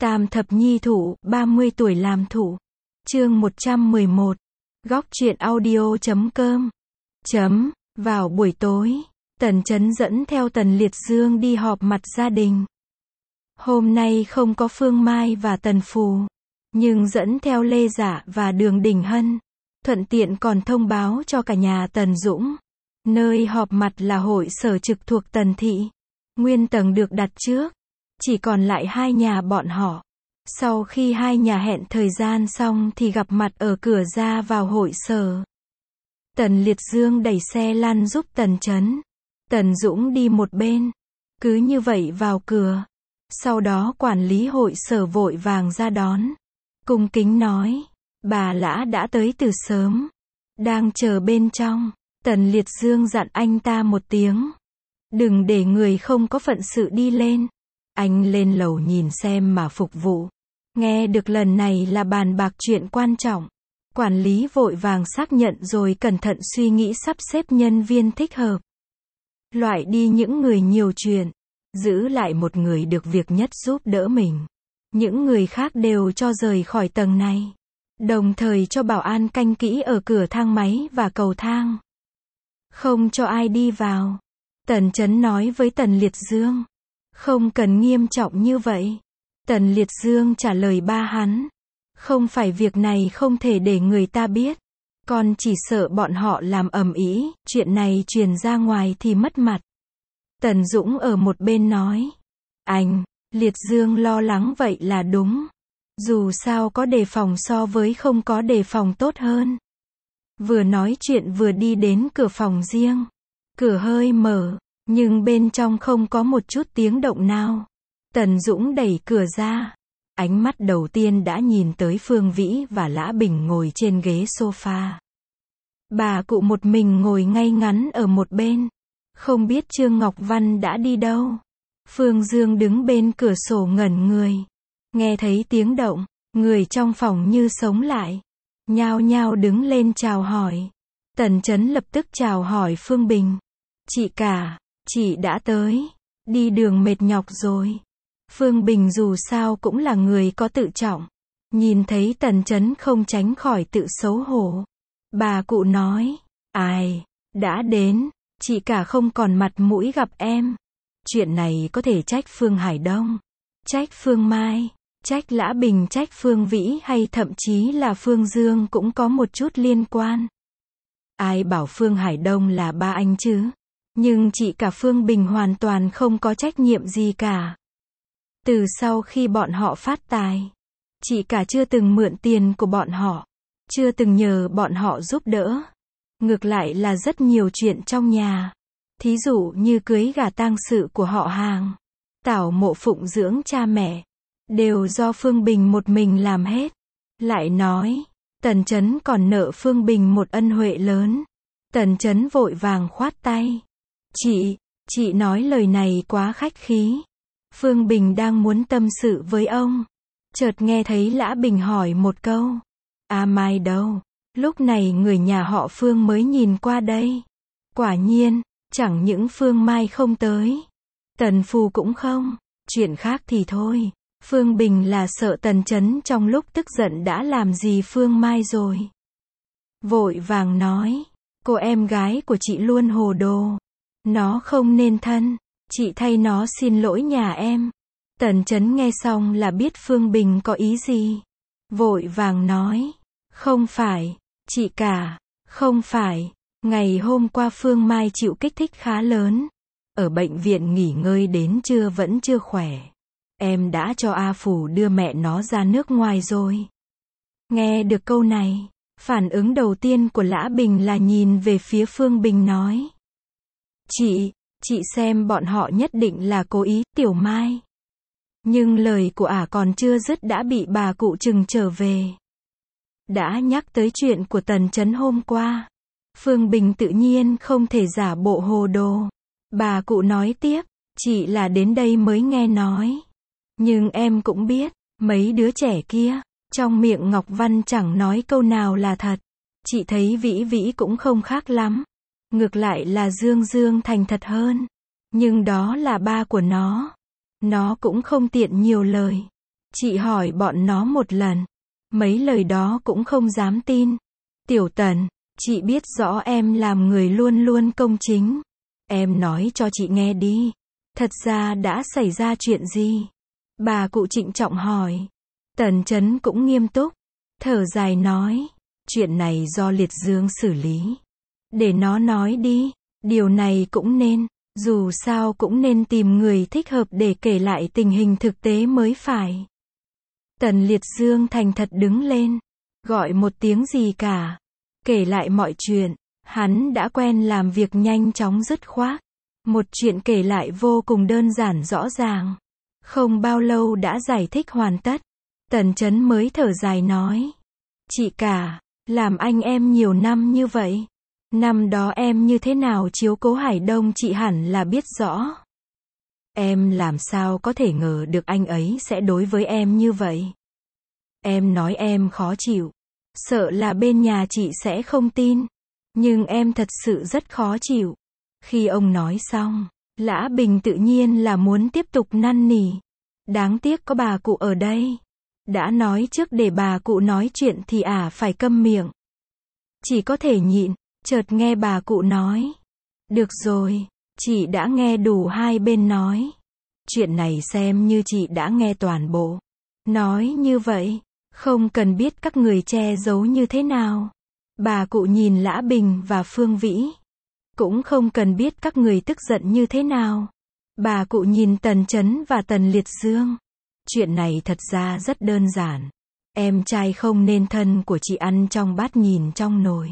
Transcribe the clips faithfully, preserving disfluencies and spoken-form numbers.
Tam thập nhi thụ, ba mươi tuổi làm thụ. Chương một trăm mười một. Góc truyện audio chấm com. Chấm. Vào buổi tối, Tần Chấn dẫn theo Tần Liệt Dương đi họp mặt gia đình. Hôm nay không có Phương Mai và Tần Phù, nhưng dẫn theo Lê Dạ và Đường Đình Hân. Thuận tiện còn thông báo cho cả nhà Tần Dũng. Nơi họp mặt là hội sở trực thuộc Tần Thị. Nguyên tầng được đặt trước. Chỉ còn lại hai nhà bọn họ. Sau khi hai nhà hẹn thời gian xong thì gặp mặt ở cửa ra vào hội sở. Tần Liệt Dương đẩy xe lăn giúp Tần Chấn. Tần Dũng đi một bên. Cứ như vậy vào cửa. Sau đó quản lý hội sở vội vàng ra đón. Cung kính nói. Bà Lã đã tới từ sớm. Đang chờ bên trong. Tần Liệt Dương dặn anh ta một tiếng. Đừng để người không có phận sự đi lên. Anh lên lầu nhìn xem mà phục vụ. Nghe được lần này là bàn bạc chuyện quan trọng. Quản lý vội vàng xác nhận rồi cẩn thận suy nghĩ sắp xếp nhân viên thích hợp. Loại đi những người nhiều chuyện. Giữ lại một người được việc nhất giúp đỡ mình. Những người khác đều cho rời khỏi tầng này. Đồng thời cho bảo an canh kỹ ở cửa thang máy và cầu thang. Không cho ai đi vào. Tần Chấn nói với Tần Liệt Dương. Không cần nghiêm trọng như vậy. Tần Liệt Dương trả lời ba hắn. Không phải việc này không thể để người ta biết. Con chỉ sợ bọn họ làm ầm ĩ, chuyện này truyền ra ngoài thì mất mặt. Tần Dũng ở một bên nói. Anh, Liệt Dương lo lắng vậy là đúng. Dù sao có đề phòng so với không có đề phòng tốt hơn. Vừa nói chuyện vừa đi đến cửa phòng riêng. Cửa hơi mở, nhưng bên trong không có một chút tiếng động nào. Tần Dũng đẩy cửa ra. Ánh mắt đầu tiên đã nhìn tới Phương Vĩ và Lã Bình ngồi trên ghế sofa. Bà cụ một mình ngồi ngay ngắn ở một bên. Không biết Trương Ngọc Văn đã đi đâu. Phương Dương đứng bên cửa sổ ngẩn người. Nghe thấy tiếng động, người trong phòng như sống lại. Nhao nhao đứng lên chào hỏi. Tần Chấn lập tức chào hỏi Phương Bình. Chị cả, chị đã tới. Đi đường mệt nhọc rồi. Phương Bình dù sao cũng là người có tự trọng. Nhìn thấy Tần Chấn không tránh khỏi tự xấu hổ. Bà cụ nói. Ai, đã đến. Chị cả không còn mặt mũi gặp em. Chuyện này có thể trách Phương Hải Đông. Trách Phương Mai. Trách Lã Bình, trách Phương Vĩ hay thậm chí là Phương Dương cũng có một chút liên quan. Ai bảo Phương Hải Đông là ba anh chứ? Nhưng chị cả Phương Bình hoàn toàn không có trách nhiệm gì cả. Từ sau khi bọn họ phát tài, chị cả chưa từng mượn tiền của bọn họ, chưa từng nhờ bọn họ giúp đỡ. Ngược lại là rất nhiều chuyện trong nhà. Thí dụ như cưới gả tang sự của họ hàng, tảo mộ phụng dưỡng cha mẹ, đều do Phương Bình một mình làm hết. Lại nói, Tần Chấn còn nợ Phương Bình một ân huệ lớn. Tần Chấn vội vàng khoát tay. Chị, chị nói lời này quá khách khí. Phương Bình đang muốn tâm sự với ông. Chợt nghe thấy Lã Bình hỏi một câu. À Mai đâu? Lúc này người nhà họ Phương mới nhìn qua đây. Quả nhiên, chẳng những Phương Mai không tới. Tần Phù cũng không. Chuyện khác thì thôi. Phương Bình là sợ Tần Chấn trong lúc tức giận đã làm gì Phương Mai rồi. Vội vàng nói. Cô em gái của chị luôn hồ đồ. Nó không nên thân. Chị thay nó xin lỗi nhà em. Tần Chấn nghe xong là biết Phương Bình có ý gì. Vội vàng nói. Không phải. Chị cả. Không phải. Ngày hôm qua Phương Mai chịu kích thích khá lớn. Ở bệnh viện nghỉ ngơi đến trưa vẫn chưa khỏe. Em đã cho A Phù đưa mẹ nó ra nước ngoài rồi. Nghe được câu này, phản ứng đầu tiên của Lã Bình là nhìn về phía Phương Bình nói. Chị, chị xem bọn họ nhất định là cố ý, Tiểu Mai. Nhưng lời của ả còn chưa dứt đã bị bà cụ trừng trở về. Đã nhắc tới chuyện của Tần Chấn hôm qua. Phương Bình tự nhiên không thể giả bộ hồ đồ. Bà cụ nói tiếp, chị là đến đây mới nghe nói. Nhưng em cũng biết, mấy đứa trẻ kia, trong miệng Ngọc Văn chẳng nói câu nào là thật. Chị thấy Vĩ Vĩ cũng không khác lắm. Ngược lại là Dương Dương thành thật hơn. Nhưng đó là ba của nó. Nó cũng không tiện nhiều lời. Chị hỏi bọn nó một lần. Mấy lời đó cũng không dám tin. Tiểu Tần, chị biết rõ em làm người luôn luôn công chính. Em nói cho chị nghe đi. Thật ra đã xảy ra chuyện gì? Bà cụ trịnh trọng hỏi. Tần Chấn cũng nghiêm túc. Thở dài nói. Chuyện này do Liệt Dương xử lý. Để nó nói đi. Điều này cũng nên. Dù sao cũng nên tìm người thích hợp để kể lại tình hình thực tế mới phải. Tần Liệt Dương thành thật đứng lên. Gọi một tiếng gì cả. Kể lại mọi chuyện. Hắn đã quen làm việc nhanh chóng dứt khoát. Một chuyện kể lại vô cùng đơn giản rõ ràng. Không bao lâu đã giải thích hoàn tất. Tần Chấn mới thở dài nói. Chị cả, làm anh em nhiều năm như vậy. Năm đó em như thế nào chiếu cố Hải Đông chị hẳn là biết rõ. Em làm sao có thể ngờ được anh ấy sẽ đối với em như vậy. Em nói em khó chịu. Sợ là bên nhà chị sẽ không tin. Nhưng em thật sự rất khó chịu. Khi ông nói xong, Lã Bình tự nhiên là muốn tiếp tục năn nỉ. Đáng tiếc có bà cụ ở đây. Đã nói trước để bà cụ nói chuyện thì ả à phải câm miệng. Chỉ có thể nhịn, chợt nghe bà cụ nói. Được rồi, chị đã nghe đủ hai bên nói. Chuyện này xem như chị đã nghe toàn bộ. Nói như vậy, không cần biết các người che giấu như thế nào. Bà cụ nhìn Lã Bình và Phương Vĩ. Cũng không cần biết các người tức giận như thế nào. Bà cụ nhìn Tần Chấn và Tần Liệt Dương. Chuyện này thật ra rất đơn giản. Em trai không nên thân của chị ăn trong bát nhìn trong nồi.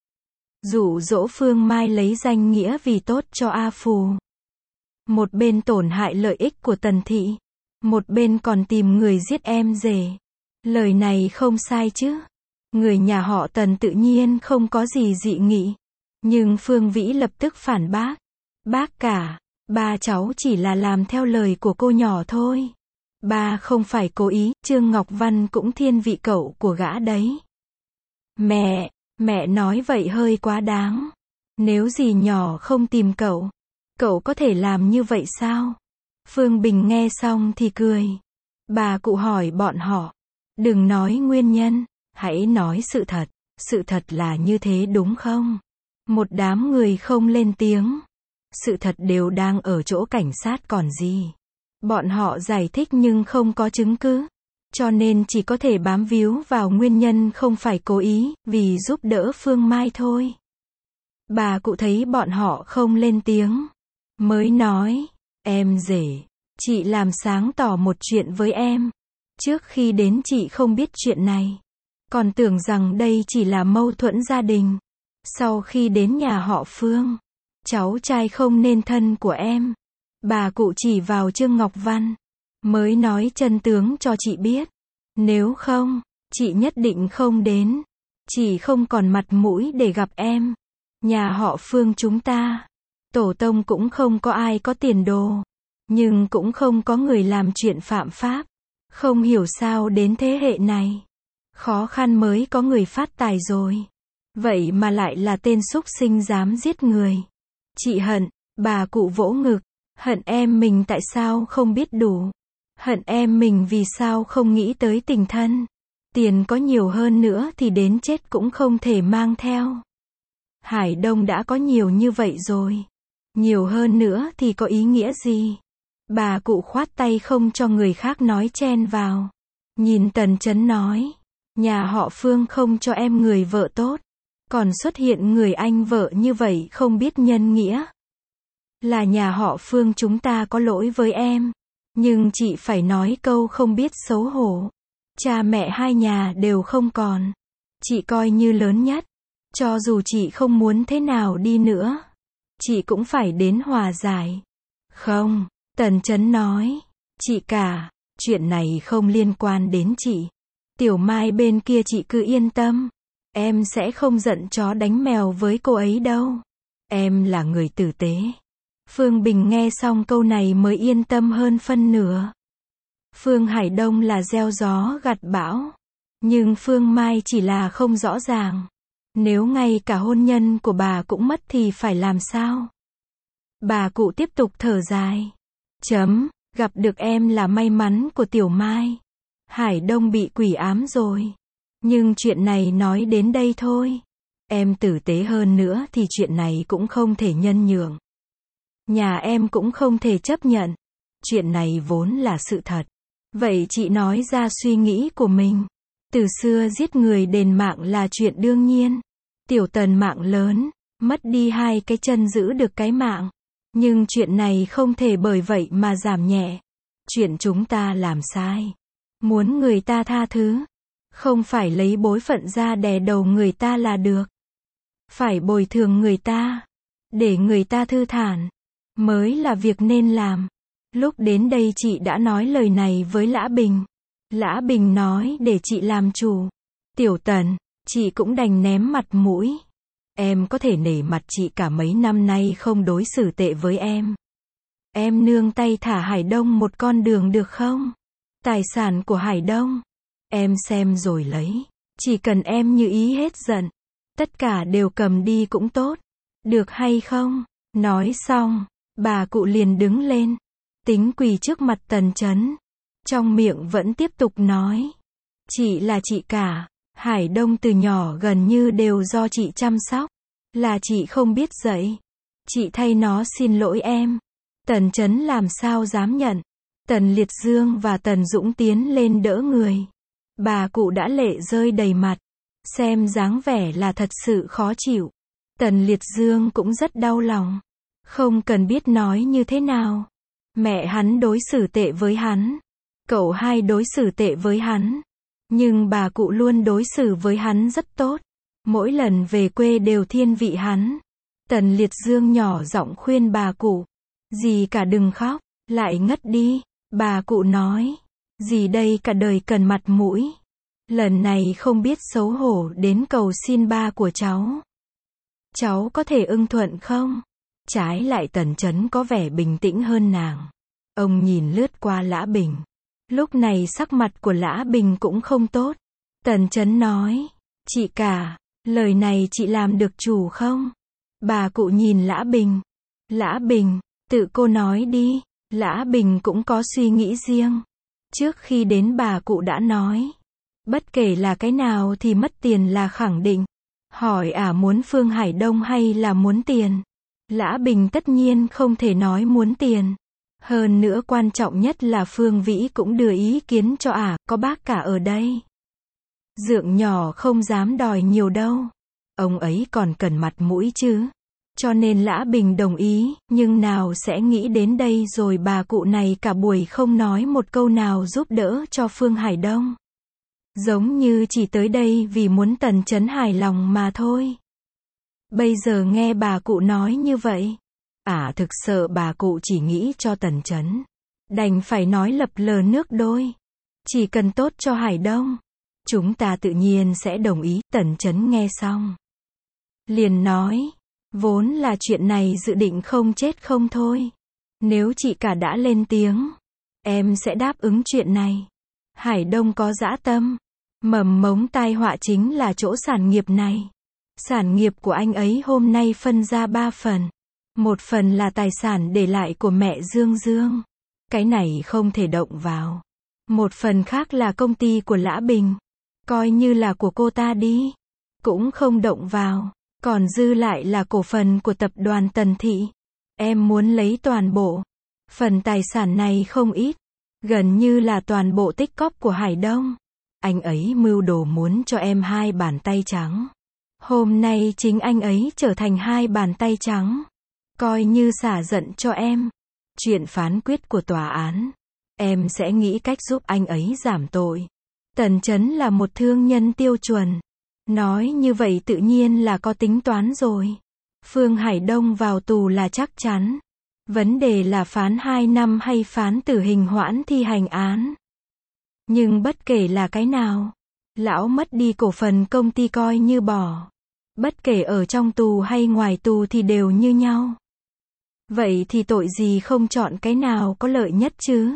Dụ dỗ Phương Mai lấy danh nghĩa vì tốt cho A Phù. Một bên tổn hại lợi ích của Tần Thị. Một bên còn tìm người giết em rể. Lời này không sai chứ. Người nhà họ Tần tự nhiên không có gì dị nghị. Nhưng Phương Vĩ lập tức phản bác. Bác cả, ba cháu chỉ là làm theo lời của cô nhỏ thôi. Ba không phải cố ý, Trương Ngọc Văn cũng thiên vị cậu của gã đấy. Mẹ, mẹ nói vậy hơi quá đáng. Nếu dì nhỏ không tìm cậu, cậu có thể làm như vậy sao? Phương Bình nghe xong thì cười. Bà cụ hỏi bọn họ. Đừng nói nguyên nhân, hãy nói sự thật. Sự thật là như thế đúng không? Một đám người không lên tiếng. Sự thật đều đang ở chỗ cảnh sát còn gì. Bọn họ giải thích nhưng không có chứng cứ. Cho nên chỉ có thể bám víu vào nguyên nhân không phải cố ý, vì giúp đỡ Phương Mai thôi. Bà cụ thấy bọn họ không lên tiếng. Mới nói, em rể, chị làm sáng tỏ một chuyện với em. Trước khi đến chị không biết chuyện này. Còn tưởng rằng đây chỉ là mâu thuẫn gia đình. Sau khi đến nhà họ Phương, cháu trai không nên thân của em. Bà cụ chỉ vào Trương Ngọc Văn. Mới nói chân tướng cho chị biết. Nếu không, chị nhất định không đến. Chị không còn mặt mũi để gặp em. Nhà họ Phương chúng ta, tổ tông cũng không có ai có tiền đồ. Nhưng cũng không có người làm chuyện phạm pháp. Không hiểu sao đến thế hệ này. Khó khăn mới có người phát tài rồi. Vậy mà lại là tên súc sinh dám giết người. Chị hận, bà cụ vỗ ngực. Hận em mình tại sao không biết đủ. Hận em mình vì sao không nghĩ tới tình thân. Tiền có nhiều hơn nữa thì đến chết cũng không thể mang theo. Hải Đông đã có nhiều như vậy rồi. Nhiều hơn nữa thì có ý nghĩa gì? Bà cụ khoát tay không cho người khác nói chen vào. Nhìn Tần Chấn nói. Nhà họ Phương không cho em người vợ tốt. Còn xuất hiện người anh vợ như vậy không biết nhân nghĩa. Là nhà họ Phương chúng ta có lỗi với em. Nhưng chị phải nói câu không biết xấu hổ. Cha mẹ hai nhà đều không còn. Chị coi như lớn nhất. Cho dù chị không muốn thế nào đi nữa, chị cũng phải đến hòa giải. Không, Tần Chấn nói. Chị cả, chuyện này không liên quan đến chị. Tiểu Mai bên kia chị cứ yên tâm. Em sẽ không giận chó đánh mèo với cô ấy đâu. Em là người tử tế. Phương Bình nghe xong câu này mới yên tâm hơn phân nửa. Phương Hải Đông là gieo gió gặt bão. Nhưng Phương Mai chỉ là không rõ ràng. Nếu ngay cả hôn nhân của bà cũng mất thì phải làm sao? Bà cụ tiếp tục thở dài. Chấm, gặp được em là may mắn của Tiểu Mai. Hải Đông bị quỷ ám rồi. Nhưng chuyện này nói đến đây thôi. Em tử tế hơn nữa thì chuyện này cũng không thể nhân nhượng. Nhà em cũng không thể chấp nhận. Chuyện này vốn là sự thật. Vậy chị nói ra suy nghĩ của mình. Từ xưa giết người đền mạng là chuyện đương nhiên. Tiểu Tần mạng lớn, mất đi hai cái chân giữ được cái mạng. Nhưng chuyện này không thể bởi vậy mà giảm nhẹ. Chuyện chúng ta làm sai. Muốn người ta tha thứ. Không phải lấy bối phận ra đè đầu người ta là được. Phải bồi thường người ta. Để người ta thư thản. Mới là việc nên làm. Lúc đến đây chị đã nói lời này với Lã Bình. Lã Bình nói để chị làm chủ. Tiểu Tần, chị cũng đành ném mặt mũi. Em có thể nể mặt chị cả mấy năm nay không đối xử tệ với em. Em nương tay thả Hải Đông một con đường được không? Tài sản của Hải Đông. Em xem rồi lấy. Chỉ cần em như ý hết giận. Tất cả đều cầm đi cũng tốt. Được hay không? Nói xong, bà cụ liền đứng lên. Tính quỳ trước mặt Tần Chấn. Trong miệng vẫn tiếp tục nói. Chị là chị cả. Hải Đông từ nhỏ gần như đều do chị chăm sóc. Là chị không biết dạy. Chị thay nó xin lỗi em. Tần Chấn làm sao dám nhận. Tần Liệt Dương và Tần Dũng tiến lên đỡ người. Bà cụ đã lệ rơi đầy mặt. Xem dáng vẻ là thật sự khó chịu. Tần Liệt Dương cũng rất đau lòng. Không cần biết nói như thế nào. Mẹ hắn đối xử tệ với hắn. Cậu hai đối xử tệ với hắn. Nhưng bà cụ luôn đối xử với hắn rất tốt. Mỗi lần về quê đều thiên vị hắn. Tần Liệt Dương nhỏ giọng khuyên bà cụ. Dì cả đừng khóc. Lại ngất đi. Bà cụ nói. Dì đây cả đời cần mặt mũi. Lần này không biết xấu hổ đến cầu xin ba của cháu. Cháu có thể ưng thuận không? Trái lại Tần Chấn có vẻ bình tĩnh hơn nàng. Ông nhìn lướt qua Lã Bình. Lúc này sắc mặt của Lã Bình cũng không tốt. Tần Chấn nói. Chị cả, lời này chị làm được chủ không? Bà cụ nhìn Lã Bình. Lã Bình, tự cô nói đi. Lã Bình cũng có suy nghĩ riêng. Trước khi đến bà cụ đã nói. Bất kể là cái nào thì mất tiền là khẳng định. Hỏi à muốn Phương Hải Đông hay là muốn tiền? Lã Bình tất nhiên không thể nói muốn tiền. Hơn nữa quan trọng nhất là Phương Vĩ cũng đưa ý kiến cho ả, à, có bác cả ở đây. Dượng nhỏ không dám đòi nhiều đâu. Ông ấy còn cần mặt mũi chứ. Cho nên Lã Bình đồng ý, nhưng nào sẽ nghĩ đến đây rồi bà cụ này cả buổi không nói một câu nào giúp đỡ cho Phương Hải Đông. Giống như chỉ tới đây vì muốn Tần Chấn hài lòng mà thôi. Bây giờ nghe bà cụ nói như vậy. Ả à, thực sợ bà cụ chỉ nghĩ cho Tần Chấn. Đành phải nói lập lờ nước đôi. Chỉ cần tốt cho Hải Đông. Chúng ta tự nhiên sẽ đồng ý. Tần Chấn nghe xong. Liền nói. Vốn là chuyện này dự định không chết không thôi. Nếu chị cả đã lên tiếng. Em sẽ đáp ứng chuyện này. Hải Đông có dã tâm. Mầm mống tai họa chính là chỗ sản nghiệp này. Sản nghiệp của anh ấy hôm nay phân ra ba phần. Một phần là tài sản để lại của mẹ Dương Dương. Cái này không thể động vào. Một phần khác là công ty của Lã Bình. Coi như là của cô ta đi. Cũng không động vào. Còn dư lại là cổ phần của tập đoàn Tần Thị. Em muốn lấy toàn bộ. Phần tài sản này không ít. Gần như là toàn bộ tích cóp của Hải Đông. Anh ấy mưu đồ muốn cho em hai bàn tay trắng. Hôm nay chính anh ấy trở thành hai bàn tay trắng. Coi như xả giận cho em. Chuyện phán quyết của tòa án. Em sẽ nghĩ cách giúp anh ấy giảm tội. Tần Chấn là một thương nhân tiêu chuẩn. Nói như vậy tự nhiên là có tính toán rồi. Phương Hải Đông vào tù là chắc chắn. Vấn đề là phán hai năm hay phán tử hình hoãn thi hành án. Nhưng bất kể là cái nào, lão mất đi cổ phần công ty coi như bỏ. Bất kể ở trong tù hay ngoài tù thì đều như nhau. Vậy thì tội gì không chọn cái nào có lợi nhất chứ?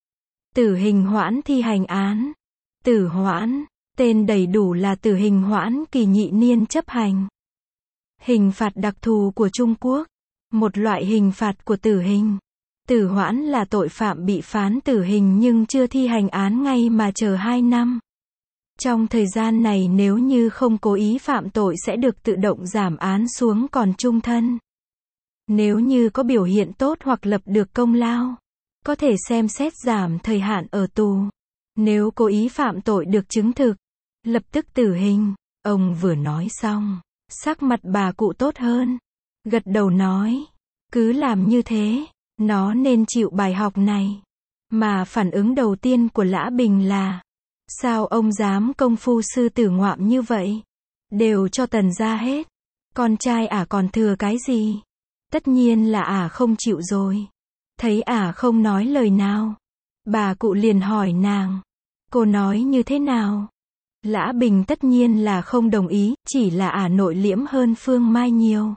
Tử hình hoãn thi hành án. Tử hoãn, tên đầy đủ là tử hình hoãn kỳ nhị niên chấp hành. Hình phạt đặc thù của Trung Quốc. Một loại hình phạt của tử hình. Tử hoãn là tội phạm bị phán tử hình nhưng chưa thi hành án ngay mà chờ hai năm. Trong thời gian này nếu như không cố ý phạm tội sẽ được tự động giảm án xuống còn chung thân. Nếu như có biểu hiện tốt hoặc lập được công lao, có thể xem xét giảm thời hạn ở tù. Nếu cố ý phạm tội được chứng thực, lập tức tử hình. Ông vừa nói xong, sắc mặt bà cụ tốt hơn. Gật đầu nói, cứ làm như thế, nó nên chịu bài học này. Mà phản ứng đầu tiên của Lã Bình là, sao ông dám công phu sư tử ngoạm như vậy? Đều cho Tần gia hết. Con trai ả còn thừa cái gì? Tất nhiên là ả không chịu rồi. Thấy ả không nói lời nào, bà cụ liền hỏi nàng, cô nói như thế nào? Lã Bình tất nhiên là không đồng ý, chỉ là ả nội liễm hơn Phương Mai nhiều.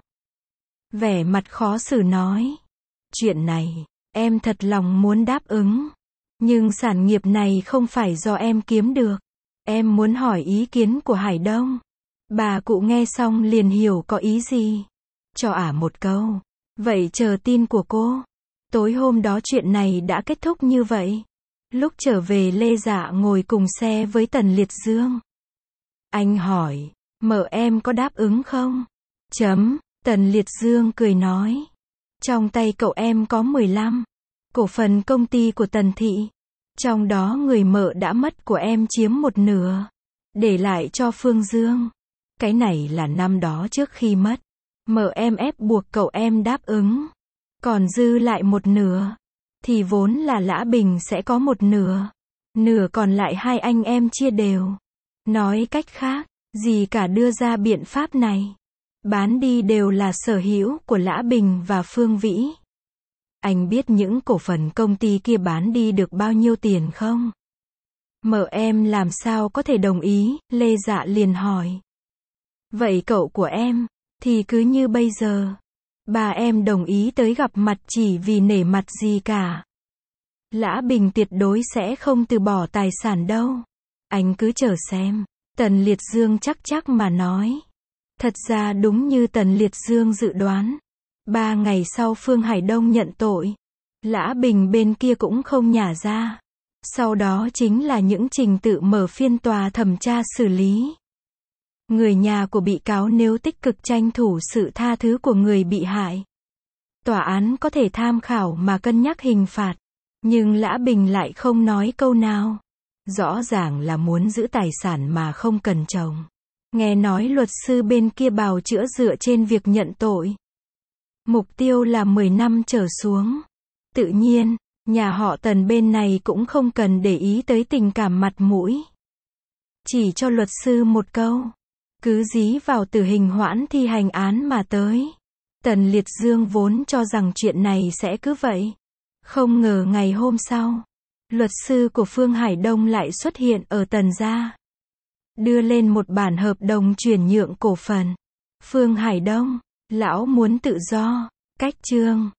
Vẻ mặt khó xử nói, chuyện này, em thật lòng muốn đáp ứng. Nhưng sản nghiệp này không phải do em kiếm được. Em muốn hỏi ý kiến của Hải Đông. Bà cụ nghe xong liền hiểu có ý gì. Cho ả một câu. Vậy chờ tin của cô. Tối hôm đó chuyện này đã kết thúc như vậy. Lúc trở về Lê Dạ ngồi cùng xe với Tần Liệt Dương. Anh hỏi, mợ em có đáp ứng không? Chấm, Tần Liệt Dương cười nói. Trong tay cậu em có mười lăm cổ phần công ty của Tần Thị. Trong đó người mợ đã mất của em chiếm một nửa. Để lại cho Phương Dương. Cái này là năm đó trước khi mất. Mợ em ép buộc cậu em đáp ứng. Còn dư lại một nửa. Thì vốn là Lã Bình sẽ có một nửa. Nửa còn lại hai anh em chia đều. Nói cách khác, gì cả đưa ra biện pháp này. Bán đi đều là sở hữu của Lã Bình và Phương Vĩ. Anh biết những cổ phần công ty kia bán đi được bao nhiêu tiền không? Mợ em làm sao có thể đồng ý, Lê Dạ liền hỏi. Vậy cậu của em, thì cứ như bây giờ. Bà em đồng ý tới gặp mặt chỉ vì nể mặt gì cả. Lã Bình tuyệt đối sẽ không từ bỏ tài sản đâu. Anh cứ chờ xem. Tần Liệt Dương chắc chắc mà nói. Thật ra đúng như Tần Liệt Dương dự đoán. Ba ngày sau Phương Hải Đông nhận tội. Lã Bình bên kia cũng không nhả ra. Sau đó chính là những trình tự mở phiên tòa thẩm tra xử lý. Người nhà của bị cáo nếu tích cực tranh thủ sự tha thứ của người bị hại. Tòa án có thể tham khảo mà cân nhắc hình phạt. Nhưng Lã Bình lại không nói câu nào. Rõ ràng là muốn giữ tài sản mà không cần chồng. Nghe nói luật sư bên kia bào chữa dựa trên việc nhận tội. Mục tiêu là mười năm trở xuống. Tự nhiên, nhà họ Tần bên này cũng không cần để ý tới tình cảm mặt mũi. Chỉ cho luật sư một câu. Cứ dí vào tử hình hoãn thi hành án mà tới. Tần Liệt Dương vốn cho rằng chuyện này sẽ cứ vậy. Không ngờ ngày hôm sau, luật sư của Phương Hải Đông lại xuất hiện ở Tần gia. Đưa lên một bản hợp đồng chuyển nhượng cổ phần. Phương Hải Đông, lão muốn tự do. Cách chương